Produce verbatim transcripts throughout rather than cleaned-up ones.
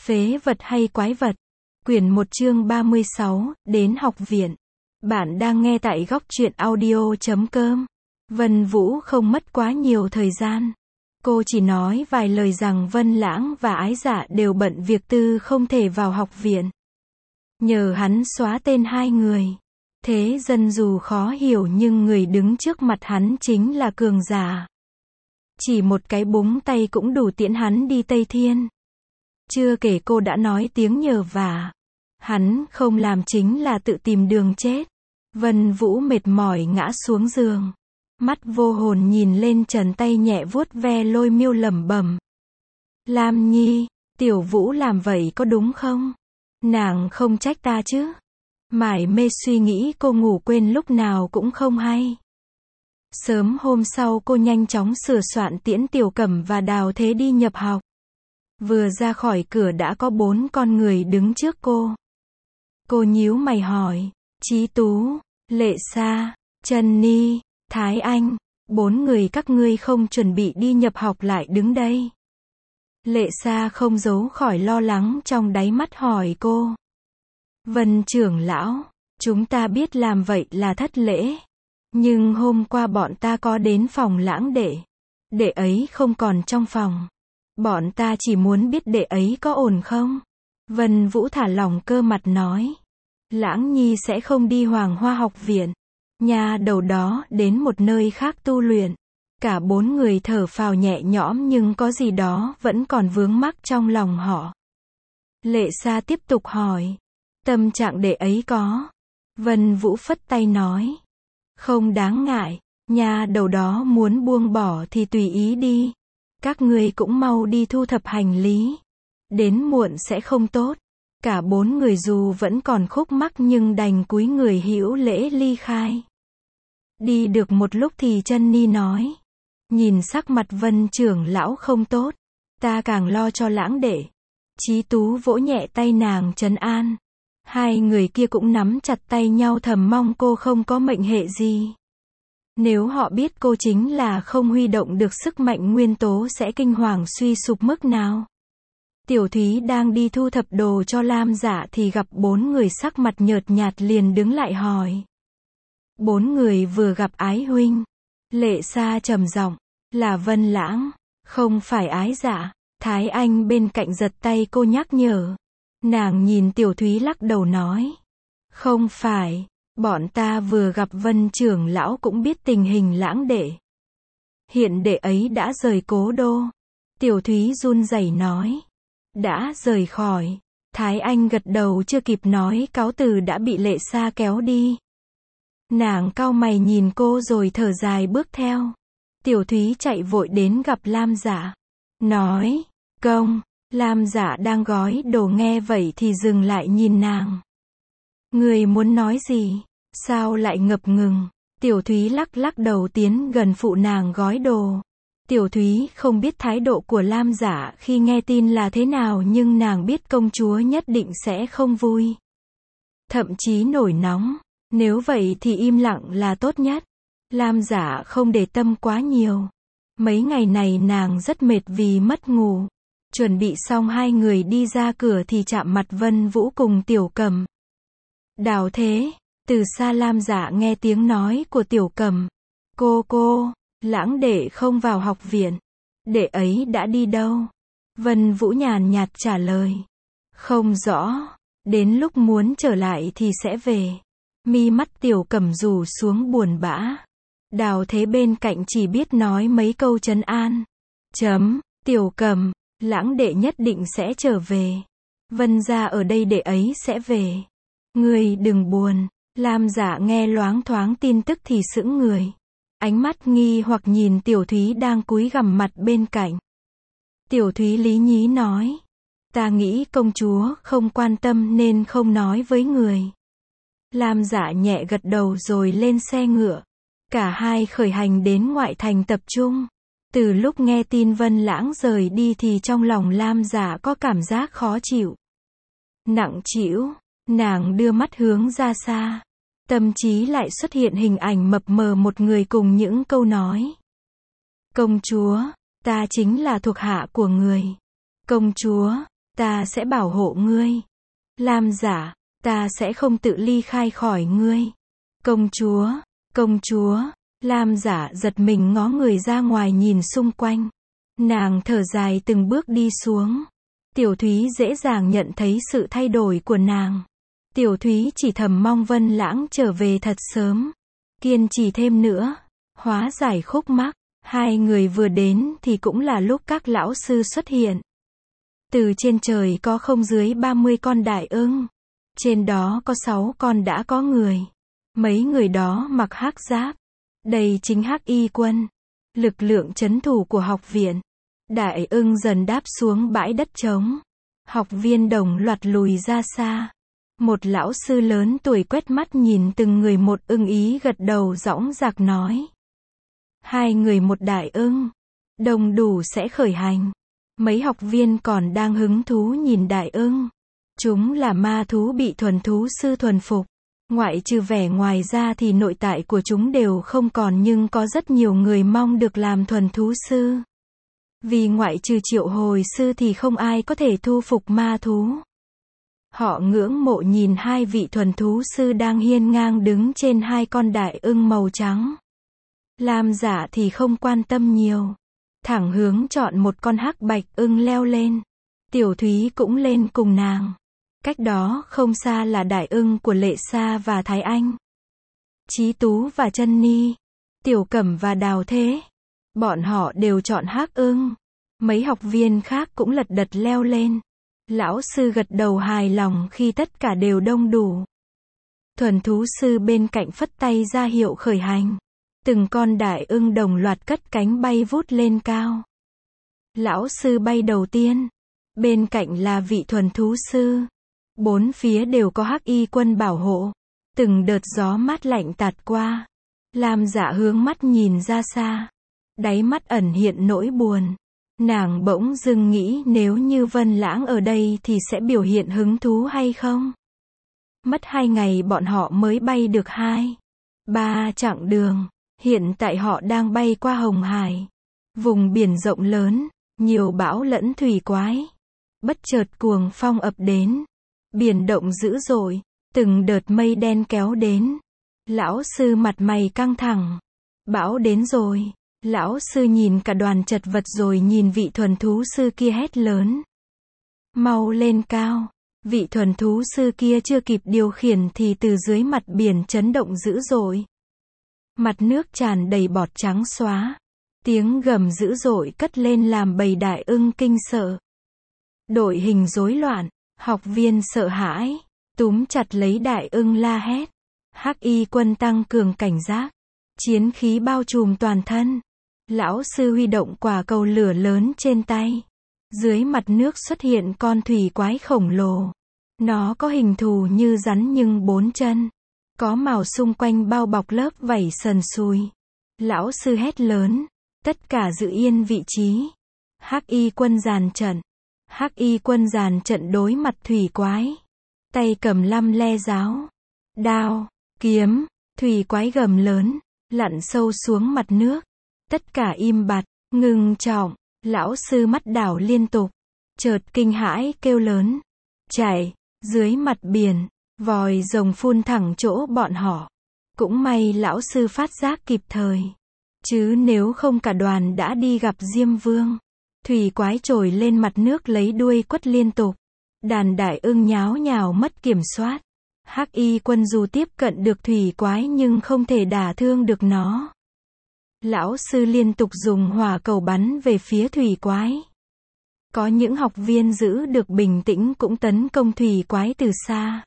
Phế vật hay quái vật? Quyển một chương ba mươi sáu, đến học viện. Bạn đang nghe tại góc truyện audio chấm com. Vân Vũ không mất quá nhiều thời gian. Cô chỉ nói vài lời rằng Vân Lãng và Ái Dạ đều bận việc tư không thể vào học viện. Nhờ hắn xóa tên hai người. Thế dân dù khó hiểu nhưng người đứng trước mặt hắn chính là cường giả. Chỉ một cái búng tay cũng đủ tiễn hắn đi Tây Thiên. Chưa kể cô đã nói tiếng nhờ vả. Hắn không làm chính là tự tìm đường chết. Vân Vũ mệt mỏi ngã xuống giường. Mắt vô hồn nhìn lên trần, tay nhẹ vuốt ve lôi miêu lẩm bẩm. Lam Nhi, Tiểu Vũ làm vậy có đúng không? Nàng không trách ta chứ? Mải mê suy nghĩ cô ngủ quên lúc nào cũng không hay. Sớm hôm sau cô nhanh chóng sửa soạn tiễn Tiểu Cẩm và Đào Thế đi nhập học. Vừa ra khỏi cửa đã có bốn con người đứng trước cô. Cô nhíu mày hỏi, Chí Tú, Lệ Sa, Trần Ni, Thái Anh, bốn người các ngươi không chuẩn bị đi nhập học lại đứng đây. Lệ Sa không giấu khỏi lo lắng trong đáy mắt hỏi cô. Vân trưởng lão, chúng ta biết làm vậy là thất lễ. Nhưng hôm qua bọn ta có đến phòng Lãng đệ. Đệ ấy không còn trong phòng. Bọn ta chỉ muốn biết đệ ấy có ổn không? Vân Vũ thả lỏng cơ mặt nói. Lãng Nhi sẽ không đi Hoàng Hoa học viện. Nhà đầu đó đến một nơi khác tu luyện. Cả bốn người thở phào nhẹ nhõm nhưng có gì đó vẫn còn vướng mắc trong lòng họ. Lệ Sa tiếp tục hỏi. Tâm trạng đệ ấy có? Vân Vũ phất tay nói. Không đáng ngại. Nhà đầu đó muốn buông bỏ thì tùy ý đi. Các ngươi cũng mau đi thu thập hành lý. Đến muộn sẽ không tốt. Cả bốn người dù vẫn còn khúc mắc nhưng đành cúi người hữu lễ ly khai. Đi được một lúc thì Trân Ni nói. Nhìn sắc mặt Vân trưởng lão không tốt. Ta càng lo cho Lãng đệ. Chí Tú vỗ nhẹ tay nàng trấn an. Hai người kia cũng nắm chặt tay nhau thầm mong cô không có mệnh hệ gì. Nếu họ biết cô chính là không huy động được sức mạnh nguyên tố sẽ kinh hoàng suy sụp mức nào. Tiểu Thúy đang đi thu thập đồ cho Lam Dạ thì gặp bốn người sắc mặt nhợt nhạt liền đứng lại hỏi. Bốn người vừa gặp Ái huynh. Lệ Sa trầm giọng, là Vân Lãng, không phải Ái Dạ. Thái Anh bên cạnh giật tay cô nhắc nhở. Nàng nhìn Tiểu Thúy lắc đầu nói. Không phải, bọn ta vừa gặp Vân trưởng lão cũng biết tình hình Lãng đệ. Hiện đệ ấy đã rời cố đô. Tiểu Thúy run rẩy nói. Đã rời khỏi. Thái Anh gật đầu chưa kịp nói cáo từ đã bị Lệ Sa kéo đi. Nàng cau mày nhìn cô rồi thở dài bước theo. Tiểu Thúy chạy vội đến gặp Lam Dạ. Nói, công, Lam Dạ đang gói đồ nghe vậy thì dừng lại nhìn nàng. Người muốn nói gì? Sao lại ngập ngừng? Tiểu Thúy lắc lắc đầu tiến gần phụ nàng gói đồ. Tiểu Thúy không biết thái độ của Lam Dạ khi nghe tin là thế nào nhưng nàng biết công chúa nhất định sẽ không vui. Thậm chí nổi nóng. Nếu vậy thì im lặng là tốt nhất. Lam Dạ không để tâm quá nhiều. Mấy ngày này nàng rất mệt vì mất ngủ. Chuẩn bị xong hai người đi ra cửa thì chạm mặt Vân Vũ cùng Tiểu Cẩm. Đào Thế, từ xa Lam Dạ nghe tiếng nói của Tiểu Cẩm. Cô cô, Lãng đệ không vào học viện. Đệ ấy đã đi đâu? Vân Vũ nhàn nhạt trả lời. Không rõ, đến lúc muốn trở lại thì sẽ về. Mi mắt Tiểu Cẩm rủ xuống buồn bã. Đào Thế bên cạnh chỉ biết nói mấy câu trấn an. Chấm, Tiểu Cẩm, Lãng đệ nhất định sẽ trở về. Vân gia ở đây đệ ấy sẽ về. Ngươi đừng buồn. Lam Dạ nghe loáng thoáng tin tức thì sững người. Ánh mắt nghi hoặc nhìn Tiểu Thúy đang cúi gằm mặt bên cạnh. Tiểu Thúy lý nhí nói. Ta nghĩ công chúa không quan tâm nên không nói với người. Lam Dạ nhẹ gật đầu rồi lên xe ngựa. Cả hai khởi hành đến ngoại thành tập trung. Từ lúc nghe tin Vân Lãng rời đi thì trong lòng Lam Dạ có cảm giác khó chịu. Nặng trĩu, nàng đưa mắt hướng ra xa. Tâm trí lại xuất hiện hình ảnh mập mờ một người cùng những câu nói. Công chúa, ta chính là thuộc hạ của người. Công chúa, ta sẽ bảo hộ ngươi. Lam Dạ, ta sẽ không tự ly khai khỏi ngươi. Công chúa, công chúa, Lam Dạ giật mình ngó người ra ngoài nhìn xung quanh. Nàng thở dài từng bước đi xuống. Tiểu Thúy dễ dàng nhận thấy sự thay đổi của nàng. Tiểu Thúy chỉ thầm mong Vân Lãng trở về thật sớm. Kiên trì thêm nữa. Hóa giải khúc mắc. Hai người vừa đến thì cũng là lúc các lão sư xuất hiện. Từ trên trời có không dưới ba mươi con đại ưng. Trên đó có sáu con đã có người. Mấy người đó mặc hắc giáp. Đây chính Hắc Y quân. Lực lượng trấn thủ của học viện. Đại ưng dần đáp xuống bãi đất trống. Học viên đồng loạt lùi ra xa. Một lão sư lớn tuổi quét mắt nhìn từng người một ưng ý gật đầu dõng dạc nói. Hai người một đại ưng. Đồng đủ sẽ khởi hành. Mấy học viên còn đang hứng thú nhìn đại ưng. Chúng là ma thú bị thuần thú sư thuần phục. Ngoại trừ vẻ ngoài ra thì nội tại của chúng đều không còn, nhưng có rất nhiều người mong được làm thuần thú sư. Vì ngoại trừ triệu hồi sư thì không ai có thể thu phục ma thú. Họ ngưỡng mộ nhìn hai vị thuần thú sư đang hiên ngang đứng trên hai con đại ưng màu trắng. Lam Dạ thì không quan tâm nhiều. Thẳng hướng chọn một con hắc bạch ưng leo lên. Tiểu Thúy cũng lên cùng nàng. Cách đó không xa là đại ưng của Lệ Sa và Thái Anh. Chí Tú và Chân Ni. Tiểu Cẩm và Đào Thế. Bọn họ đều chọn hắc ưng. Mấy học viên khác cũng lật đật leo lên. Lão sư gật đầu hài lòng khi tất cả đều đông đủ. Thuần thú sư bên cạnh phất tay ra hiệu khởi hành. Từng con đại ưng đồng loạt cất cánh bay vút lên cao. Lão sư bay đầu tiên. Bên cạnh là vị thuần thú sư. Bốn phía đều có Hắc Y quân bảo hộ. Từng đợt gió mát lạnh tạt qua. Lam Dạ hướng mắt nhìn ra xa. Đáy mắt ẩn hiện nỗi buồn. Nàng bỗng dưng nghĩ nếu như Vân Lãng ở đây thì sẽ biểu hiện hứng thú hay không? Mất hai ngày bọn họ mới bay được hai, ba chặng đường. Hiện tại họ đang bay qua Hồng Hải. Vùng biển rộng lớn, nhiều bão lẫn thủy quái. Bất chợt cuồng phong ập đến. Biển động dữ dội, từng đợt mây đen kéo đến. Lão sư mặt mày căng thẳng. Bão đến rồi. Lão sư nhìn cả đoàn chật vật rồi nhìn vị thuần thú sư kia hét lớn. Mau lên cao. Vị thuần thú sư kia chưa kịp điều khiển thì từ dưới mặt biển chấn động dữ dội. Mặt nước tràn đầy bọt trắng xóa. Tiếng gầm dữ dội cất lên làm bầy đại ưng kinh sợ. Đội hình rối loạn, học viên sợ hãi, túm chặt lấy đại ưng la hét. Hắc Y quân tăng cường cảnh giác. Chiến khí bao trùm toàn thân. Lão sư huy động quả cầu lửa lớn trên tay. Dưới mặt nước xuất hiện con thủy quái khổng lồ. Nó có hình thù như rắn nhưng bốn chân. Có màu xung quanh bao bọc lớp vảy sần sùi. Lão sư hét lớn. Tất cả giữ yên vị trí. Hắc Y quân dàn trận. Hắc Y quân dàn trận đối mặt thủy quái. Tay cầm lăm le giáo. Đao, kiếm, thủy quái gầm lớn. Lặn sâu xuống mặt nước. Tất cả im bặt, ngưng trọng. Lão sư mắt đảo liên tục. Chợt kinh hãi kêu lớn. Chạy, dưới mặt biển. Vòi rồng phun thẳng chỗ bọn họ. Cũng may lão sư phát giác kịp thời. Chứ nếu không cả đoàn đã đi gặp Diêm Vương. Thủy quái trồi lên mặt nước lấy đuôi quất liên tục. Đàn đại ưng nháo nhào mất kiểm soát. Hắc Y quân dù tiếp cận được thủy quái nhưng không thể đả thương được nó. Lão sư liên tục dùng hỏa cầu bắn về phía thủy quái. Có những học viên giữ được bình tĩnh cũng tấn công thủy quái từ xa.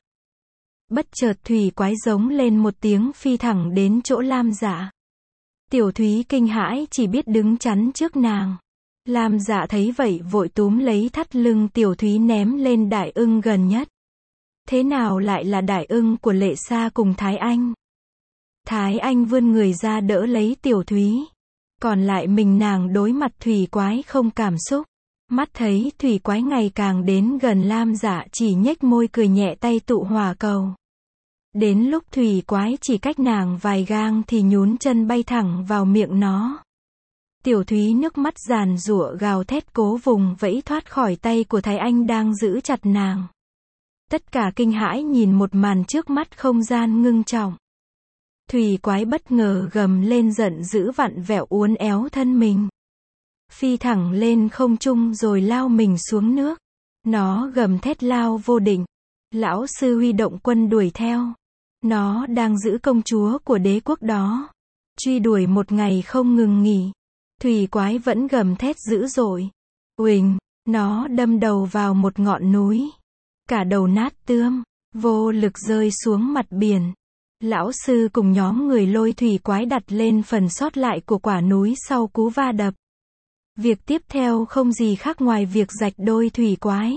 Bất chợt thủy quái giống lên một tiếng phi thẳng đến chỗ Lam Dạ. Tiểu Thúy kinh hãi chỉ biết đứng chắn trước nàng. Lam Dạ thấy vậy vội túm lấy thắt lưng Tiểu Thúy ném lên đại ưng gần nhất. Thế nào lại là đại ưng của Lệ Sa cùng Thái Anh? Thái Anh vươn người ra đỡ lấy Tiểu Thúy. Còn lại mình nàng đối mặt thủy quái không cảm xúc. Mắt thấy thủy quái ngày càng đến gần Lam Dạ chỉ nhếch môi cười nhẹ tay tụ hỏa cầu. Đến lúc thủy quái chỉ cách nàng vài gang thì nhún chân bay thẳng vào miệng nó. Tiểu Thúy nước mắt giàn giụa gào thét cố vùng vẫy thoát khỏi tay của Thái Anh đang giữ chặt nàng. Tất cả kinh hãi nhìn một màn trước mắt, không gian ngưng trọng. Thủy quái bất ngờ gầm lên giận dữ, vặn vẹo uốn éo thân mình. Phi thẳng lên không trung rồi lao mình xuống nước. Nó gầm thét lao vô định. Lão sư huy động quân đuổi theo. Nó đang giữ công chúa của đế quốc đó. Truy đuổi một ngày không ngừng nghỉ. Thủy quái vẫn gầm thét dữ dội. Uỳnh, nó đâm đầu vào một ngọn núi. Cả đầu nát tươm, vô lực rơi xuống mặt biển. Lão sư cùng nhóm người lôi thủy quái đặt lên phần sót lại của quả núi sau cú va đập. Việc tiếp theo không gì khác ngoài việc rạch đôi thủy quái.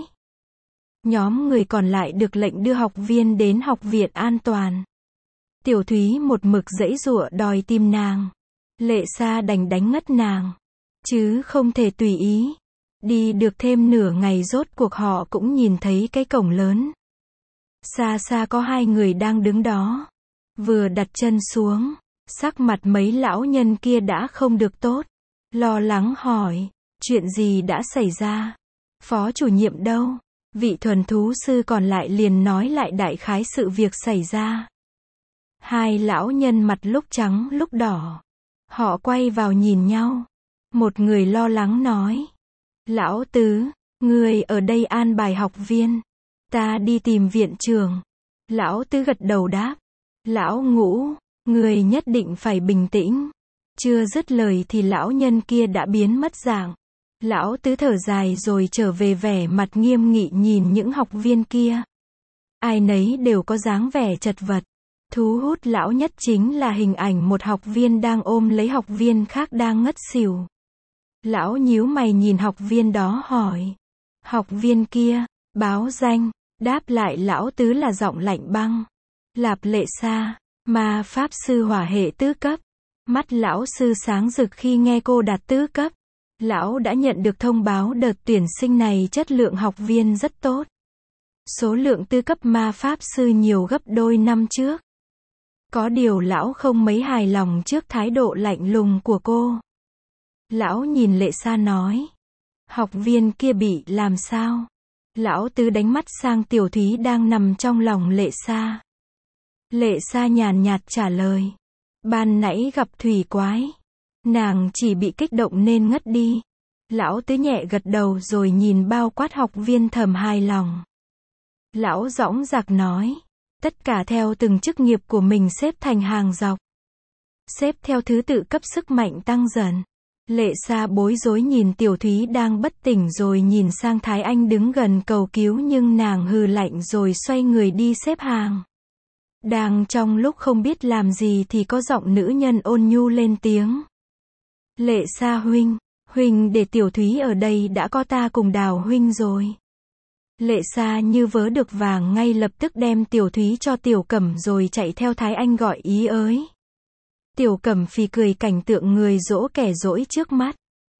Nhóm người còn lại được lệnh đưa học viên đến học viện an toàn. Tiểu Thúy một mực giãy giụa đòi tìm nàng. Lệ Sa đành đánh ngất nàng, chứ không thể tùy ý. Đi được thêm nửa ngày rốt cuộc họ cũng nhìn thấy cái cổng lớn. Xa xa có hai người đang đứng đó. Vừa đặt chân xuống, sắc mặt mấy lão nhân kia đã không được tốt. Lo lắng hỏi, chuyện gì đã xảy ra? Phó chủ nhiệm đâu? Vị thuần thú sư còn lại liền nói lại đại khái sự việc xảy ra. Hai lão nhân mặt lúc trắng lúc đỏ. Họ quay vào nhìn nhau. Một người lo lắng nói, lão tứ, người ở đây an bài học viên. Ta đi tìm viện trưởng. Lão tứ gật đầu đáp. Lão ngũ, người nhất định phải bình tĩnh. Chưa dứt lời thì lão nhân kia đã biến mất dạng. Lão tứ thở dài rồi trở về vẻ mặt nghiêm nghị nhìn những học viên kia. Ai nấy đều có dáng vẻ chật vật. Thu hút lão nhất chính là hình ảnh một học viên đang ôm lấy học viên khác đang ngất xỉu. Lão nhíu mày nhìn học viên đó hỏi. Học viên kia, báo danh, đáp lại lão tứ là giọng lạnh băng. Lạp Lệ Sa, ma pháp sư hỏa hệ tứ cấp. Mắt lão sư sáng rực khi nghe cô đạt tứ cấp. Lão đã nhận được thông báo đợt tuyển sinh này chất lượng học viên rất tốt. Số lượng tư cấp ma pháp sư nhiều gấp đôi năm trước. Có điều lão không mấy hài lòng trước thái độ lạnh lùng của cô. Lão nhìn Lệ Sa nói. Học viên kia bị làm sao? Lão tứ đánh mắt sang Tiểu Thúy đang nằm trong lòng Lệ Sa. Lệ Sa nhàn nhạt trả lời. Ban nãy gặp thủy quái. Nàng chỉ bị kích động nên ngất đi. Lão tứ nhẹ gật đầu rồi nhìn bao quát học viên thầm hài lòng. Lão dõng dạc nói. Tất cả theo từng chức nghiệp của mình xếp thành hàng dọc. Xếp theo thứ tự cấp sức mạnh tăng dần. Lệ Sa bối rối nhìn Tiểu Thúy đang bất tỉnh rồi nhìn sang Thái Anh đứng gần cầu cứu nhưng nàng hừ lạnh rồi xoay người đi xếp hàng. Đang trong lúc không biết làm gì thì có giọng nữ nhân ôn nhu lên tiếng. Lệ Sa huynh, huynh để Tiểu Thúy ở đây đã có ta cùng Đào huynh rồi. Lệ Sa như vớ được vàng ngay lập tức đem Tiểu Thúy cho Tiểu Cẩm rồi chạy theo Thái Anh gọi ý ới. Tiểu Cẩm phì cười cảnh tượng người dỗ kẻ dỗi trước mắt.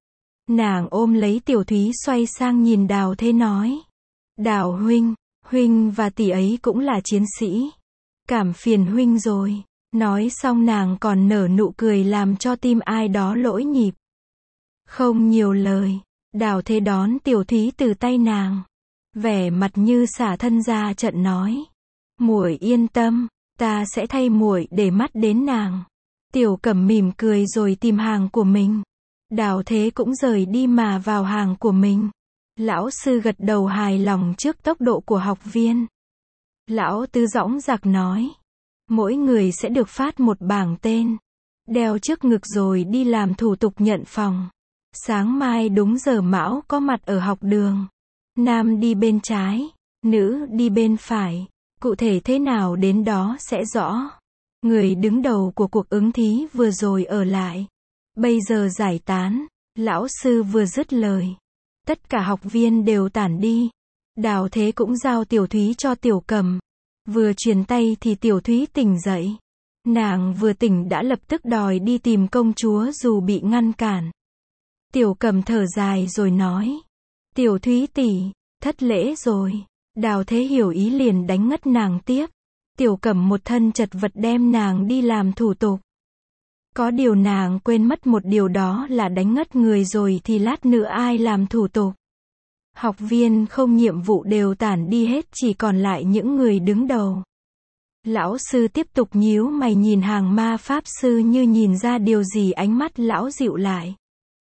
Nàng ôm lấy Tiểu Thúy xoay sang nhìn Đào Thế nói. Đào huynh, huynh và tỷ ấy cũng là chiến sĩ. Cảm phiền huynh rồi. Nói xong nàng còn nở nụ cười làm cho tim ai đó lỗi nhịp. Không nhiều lời, Đào Thế đón Tiểu Thúy từ tay nàng. Vẻ mặt như xả thân ra trận nói. Muội yên tâm, ta sẽ thay muội để mắt đến nàng. Tiểu Cẩm mỉm cười rồi tìm hàng của mình. Đào Thế cũng rời đi mà vào hàng của mình. Lão sư gật đầu hài lòng trước tốc độ của học viên. Lão tứ dõng dạc nói. Mỗi người sẽ được phát một bảng tên. Đeo trước ngực rồi đi làm thủ tục nhận phòng. Sáng mai đúng giờ mão có mặt ở học đường. Nam đi bên trái, nữ đi bên phải. Cụ thể thế nào đến đó sẽ rõ. Người đứng đầu của cuộc ứng thí vừa rồi ở lại. Bây giờ giải tán. Lão sư vừa dứt lời. Tất cả học viên đều tản đi. Đào Thế cũng giao Tiểu Thúy cho Tiểu Cẩm. Vừa truyền tay thì Tiểu Thúy tỉnh dậy. Nàng vừa tỉnh đã lập tức đòi đi tìm công chúa dù bị ngăn cản. Tiểu Cẩm thở dài rồi nói. Tiểu Thúy tỷ, thất lễ rồi. Đào Thế hiểu ý liền đánh ngất nàng tiếp. Tiểu Cẩm một thân chật vật đem nàng đi làm thủ tục. Có điều nàng quên mất một điều, đó là đánh ngất người rồi thì lát nữa ai làm thủ tục. Học viên không nhiệm vụ đều tản đi hết, chỉ còn lại những người đứng đầu. Lão sư tiếp tục nhíu mày nhìn hàng ma pháp sư như nhìn ra điều gì, ánh mắt lão dịu lại.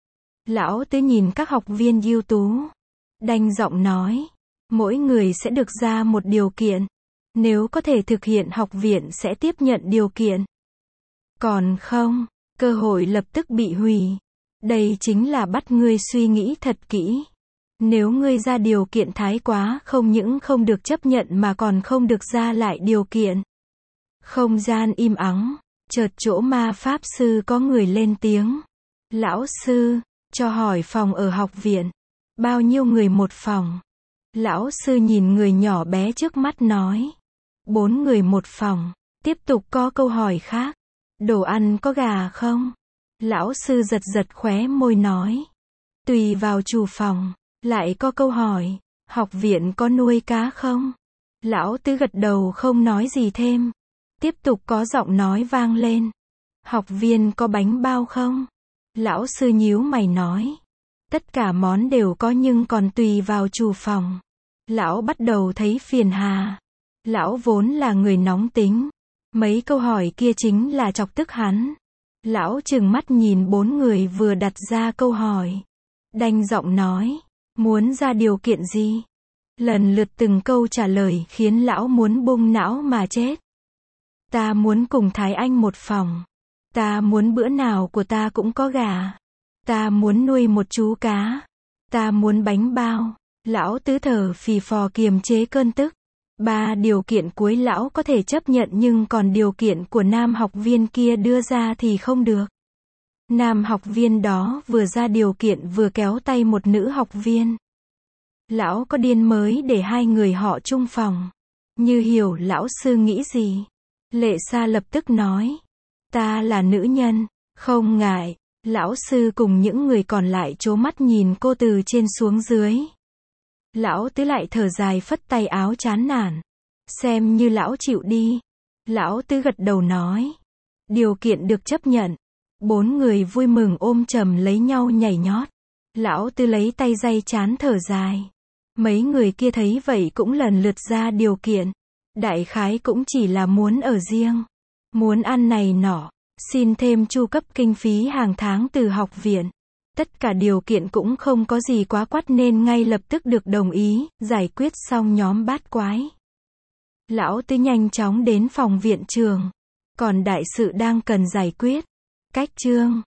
Lão tứ nhìn các học viên ưu tú, đanh giọng nói, mỗi người sẽ được ra một điều kiện. Nếu có thể thực hiện, học viện sẽ tiếp nhận điều kiện. Còn không, cơ hội lập tức bị hủy. Đây chính là bắt ngươi suy nghĩ thật kỹ. Nếu ngươi ra điều kiện thái quá, không những không được chấp nhận mà còn không được ra lại điều kiện. Không gian im ắng, chợt chỗ ma pháp sư có người lên tiếng. Lão sư, cho hỏi phòng ở học viện. Bao nhiêu người một phòng? Lão sư nhìn người nhỏ bé trước mắt nói. Bốn người một phòng. Tiếp tục có câu hỏi khác. Đồ ăn có gà không? Lão sư giật giật khóe môi nói. Tùy vào chủ phòng. Lại có câu hỏi. Học viện có nuôi cá không? Lão tứ gật đầu không nói gì thêm. Tiếp tục có giọng nói vang lên. Học viên có bánh bao không? Lão sư nhíu mày nói. Tất cả món đều có nhưng còn tùy vào chủ phòng. Lão bắt đầu thấy phiền hà. Lão vốn là người nóng tính. Mấy câu hỏi kia chính là chọc tức hắn. Lão trừng mắt nhìn bốn người vừa đặt ra câu hỏi. Đanh giọng nói. Muốn ra điều kiện gì? Lần lượt từng câu trả lời khiến lão muốn bung não mà chết. Ta muốn cùng Thái Anh một phòng. Ta muốn bữa nào của ta cũng có gà. Ta muốn nuôi một chú cá. Ta muốn bánh bao. Lão tứ thở phì phò kiềm chế cơn tức. Ba điều kiện cuối lão có thể chấp nhận, nhưng còn điều kiện của nam học viên kia đưa ra thì không được. Nam học viên đó vừa ra điều kiện vừa kéo tay một nữ học viên. Lão có điên mới để hai người họ chung phòng. Như hiểu lão sư nghĩ gì. Lệ Sa lập tức nói. Ta là nữ nhân, không ngại. Lão sư cùng những người còn lại trố mắt nhìn cô từ trên xuống dưới. Lão tứ lại thở dài phất tay áo chán nản. Xem như lão chịu đi. Lão tứ gật đầu nói. Điều kiện được chấp nhận. Bốn người vui mừng ôm chầm lấy nhau nhảy nhót. Lão tứ lấy tay day chán thở dài. Mấy người kia thấy vậy cũng lần lượt ra điều kiện. Đại khái cũng chỉ là muốn ở riêng. Muốn ăn này nọ. Xin thêm chu cấp kinh phí hàng tháng từ học viện. Tất cả điều kiện cũng không có gì quá quắt nên ngay lập tức được đồng ý, giải quyết xong nhóm bát quái. Lão tứ nhanh chóng đến phòng viện trường. Còn đại sự đang cần giải quyết. Cách chương